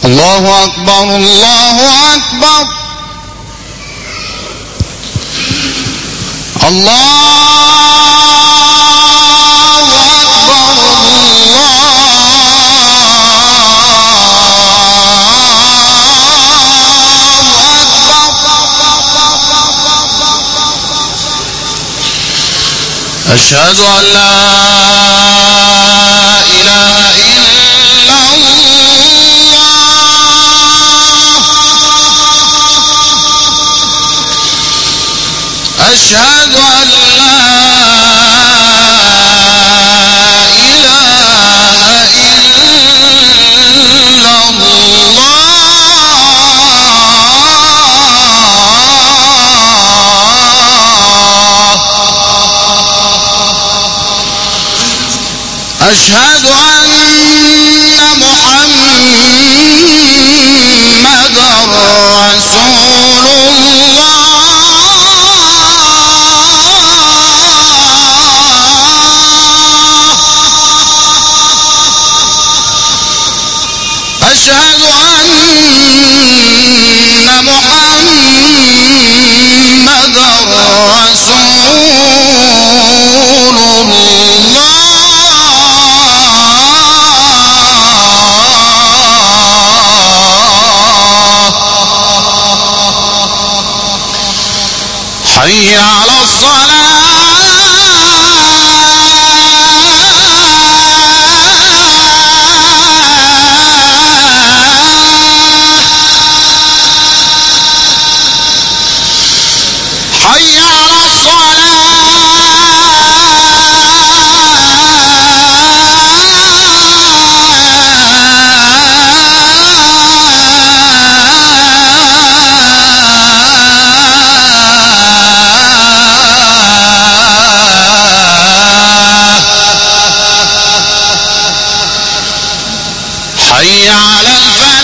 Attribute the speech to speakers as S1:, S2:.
S1: الله أكبر الله أكبر الله أشهد أن لا إله إلا الله أشهد أن لا إله إلا الله أشهد أن محمدا رسول الله أشهد أن محمدا رسول الله حي على الصلاة حي على الصلاة حي على الفلاح